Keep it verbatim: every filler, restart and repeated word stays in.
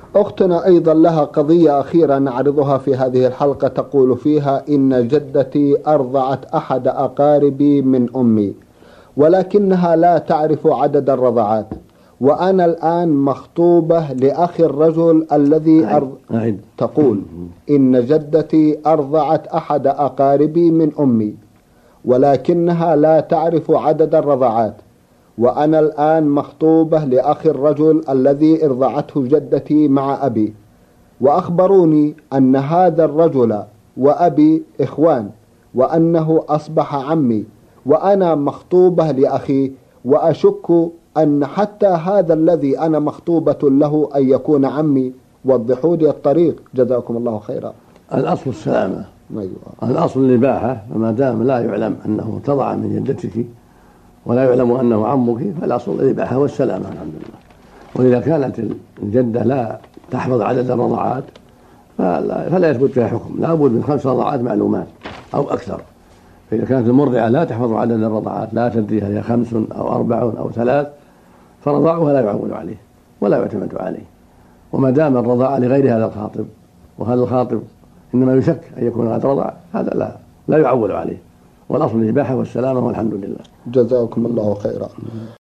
أختنا أيضا لها قضية أخيرة نعرضها في هذه الحلقة، تقول فيها: إن جدتي أرضعت أحد أقاربي من أمي، ولكنها لا تعرف عدد الرضعات، وأنا الآن مخطوبة لأخي الرجل الذي أرض... تقول: إن جدتي أرضعت أحد أقاربي من أمي، ولكنها لا تعرف عدد الرضعات، وأنا الآن مخطوبة لأخي الرجل الذي ارضعته جدتي مع أبي، وأخبروني أن هذا الرجل وأبي إخوان، وأنه أصبح عمي، وأنا مخطوبة لأخي، وأشك أن حتى هذا الذي أنا مخطوبة له أن يكون عمي. وضحوا لي الطريق جزاكم الله خيرا. الأصل السلامة. أيوة. الأصل الإباحة، فما دام لا يعلم أنه تضع من جدتك ولا يعلم أنه عمك فالأصل الإباحة والسلامة الحمد لله. وإذا كانت الجدة لا تحفظ عدد الرضعات فلا, فلا يثبت فيها حكم، لا بد من خمس رضعات معلومات أو أكثر. فإذا كانت المرضعة لا تحفظ عدد الرضعات، لا تدري هي خمس أو أربع أو ثلاث، فرضاعها لا يعول عليه ولا يعتمد عليه. وما دام الرضاعة لغير هذا الخاطب، وهذا الخاطب إنما يشك أن يكون قد رضع، هذا لا لا يعول عليه. والأصل الإباحة والسلامة والحمد لله. جزاكم الله خيرا.